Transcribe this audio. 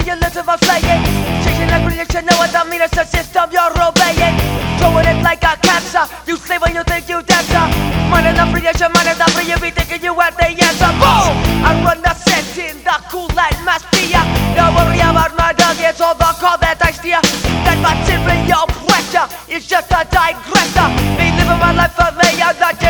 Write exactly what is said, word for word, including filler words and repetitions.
you listen for playing. Chasing like creation, know what I mean, it's a system you're obeying. Throwing it like a cancer, you slave when you think you dancer. Man in the creation, man in the free, you be thinking you have the answer. Boom! I run the set in the cool light mass fear. Don't worry about my dog, it's all the call that I steer. That my in your pressure is just a digressor. Me living my life for me, I'm not